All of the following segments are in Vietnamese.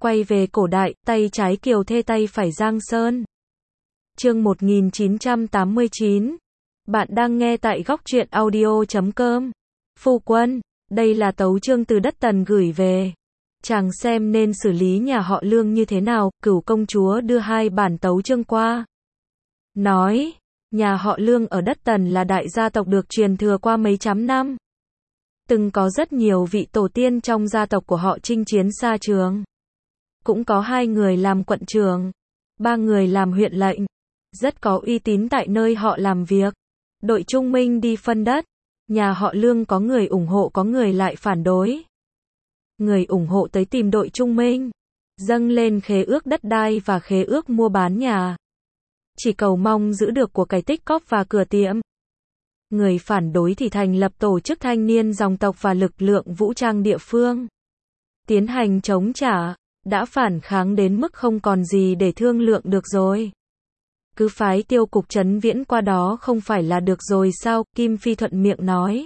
Quay về cổ đại, tay trái Kiều Thê tay phải Giang Sơn. Chương 1989. Bạn đang nghe tại góc truyện audio.com. Phu quân, đây là tấu chương từ đất Tần gửi về. Chàng xem nên xử lý nhà họ Lương như thế nào? Cửu công chúa đưa 2 bản tấu chương qua. Nói, nhà họ Lương ở đất Tần là đại gia tộc được truyền thừa qua mấy trăm năm. Từng có rất nhiều vị tổ tiên trong gia tộc của họ chinh chiến xa trường. Cũng có 2 người làm quận trưởng, 3 người làm huyện lệnh, rất có uy tín tại nơi họ làm việc. Đội Trung Minh đi phân đất, nhà họ Lương có người ủng hộ có người lại phản đối. Người ủng hộ tới tìm đội Trung Minh, dâng lên khế ước đất đai và khế ước mua bán nhà. Chỉ cầu mong giữ được của cải tích cóp và cửa tiệm. Người phản đối thì thành lập tổ chức thanh niên dòng tộc và lực lượng vũ trang địa phương. Tiến hành chống trả, đã phản kháng đến mức không còn gì để thương lượng được rồi. Cứ phái Tiêu Cục Trấn Viễn qua đó không phải là được rồi sao? Kim Phi thuận miệng nói.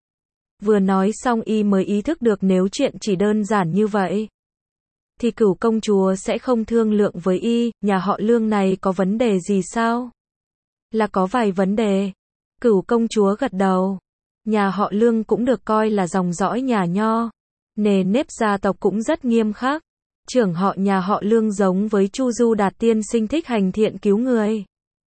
Vừa nói xong y mới ý thức được nếu chuyện chỉ đơn giản như vậy thì Cửu công chúa sẽ không thương lượng với y. Nhà họ Lương này có vấn đề gì sao? Là có vài vấn đề. Cửu công chúa gật đầu. Nhà họ Lương cũng được coi là dòng dõi nhà Nho, nề nếp gia tộc cũng rất nghiêm khắc. Trưởng họ nhà họ Lương giống với Chu Du Đạt tiên sinh thích hành thiện cứu người,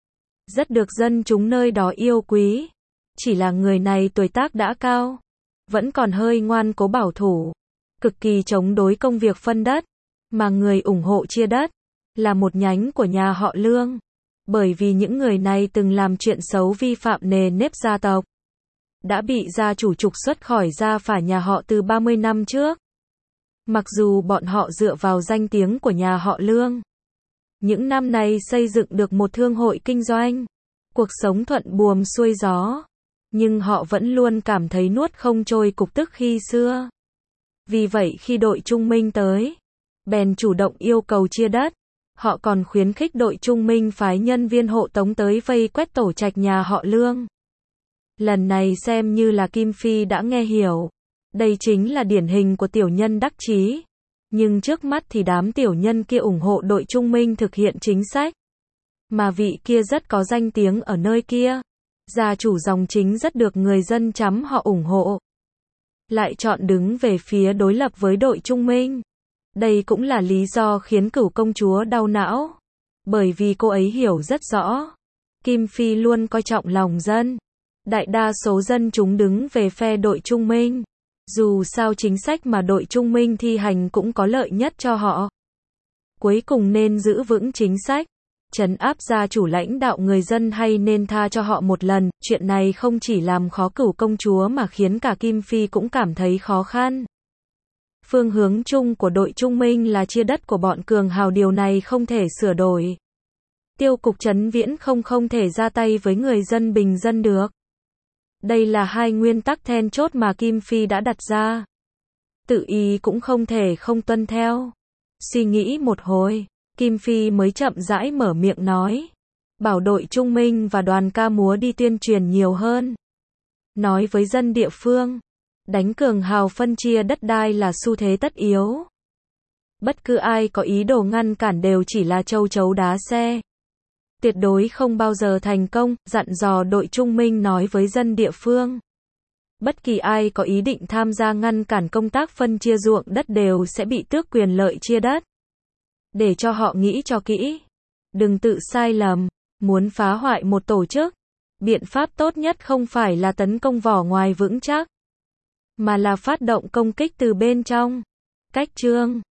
rất được dân chúng nơi đó yêu quý. Chỉ là người này tuổi tác đã cao, vẫn còn hơi ngoan cố bảo thủ, cực kỳ chống đối công việc phân đất, mà người ủng hộ chia đất là một nhánh của nhà họ Lương. Bởi vì những người này từng làm chuyện xấu vi phạm nề nếp gia tộc, đã bị gia chủ trục xuất khỏi gia phả nhà họ từ 30 năm trước. Mặc dù bọn họ dựa vào danh tiếng của nhà họ Lương, những năm nay xây dựng được một thương hội kinh doanh, cuộc sống thuận buồm xuôi gió, nhưng họ vẫn luôn cảm thấy nuốt không trôi cục tức khi xưa. Vì vậy khi đội Trung Minh tới, bèn chủ động yêu cầu chia đất. Họ còn khuyến khích đội Trung Minh phái nhân viên hộ tống tới vây quét tổ trạch nhà họ Lương. Lần này xem như là Kim Phi đã nghe hiểu. Đây chính là điển hình của tiểu nhân đắc chí. Nhưng trước mắt thì đám tiểu nhân kia ủng hộ đội Trung Minh thực hiện chính sách. Mà vị kia rất có danh tiếng ở nơi kia. Gia chủ dòng chính rất được người dân chắm họ ủng hộ. Lại chọn đứng về phía đối lập với đội Trung Minh. Đây cũng là lý do khiến Cửu công chúa đau não. Bởi vì cô ấy hiểu rất rõ, Kim Phi luôn coi trọng lòng dân. Đại đa số dân chúng đứng về phe đội Trung Minh. Dù sao chính sách mà đội Trung Minh thi hành cũng có lợi nhất cho họ. Cuối cùng nên giữ vững chính sách, trấn áp gia chủ lãnh đạo người dân hay nên tha cho họ một lần. Chuyện này không chỉ làm khó Cửu công chúa mà khiến cả Kim Phi cũng cảm thấy khó khăn. Phương hướng chung của đội Trung Minh là chia đất của bọn cường hào, điều này không thể sửa đổi. Tiêu Cục Trấn Viễn không thể ra tay với người dân bình dân được. Đây là 2 nguyên tắc then chốt mà Kim Phi đã đặt ra. Tự ý cũng không thể không tuân theo. Suy nghĩ một hồi, Kim Phi mới chậm rãi mở miệng nói. Bảo đội Trung Minh và đoàn ca múa đi tuyên truyền nhiều hơn. Nói với dân địa phương. Đánh cường hào phân chia đất đai là xu thế tất yếu. Bất cứ ai có ý đồ ngăn cản đều chỉ là châu chấu đá xe. Tuyệt đối không bao giờ thành công, dặn dò đội Trung Minh nói với dân địa phương. Bất kỳ ai có ý định tham gia ngăn cản công tác phân chia ruộng đất đều sẽ bị tước quyền lợi chia đất. Để cho họ nghĩ cho kỹ. Đừng tự sai lầm, muốn phá hoại một tổ chức. Biện pháp tốt nhất không phải là tấn công vỏ ngoài vững chắc, mà là phát động công kích từ bên trong. Cách chương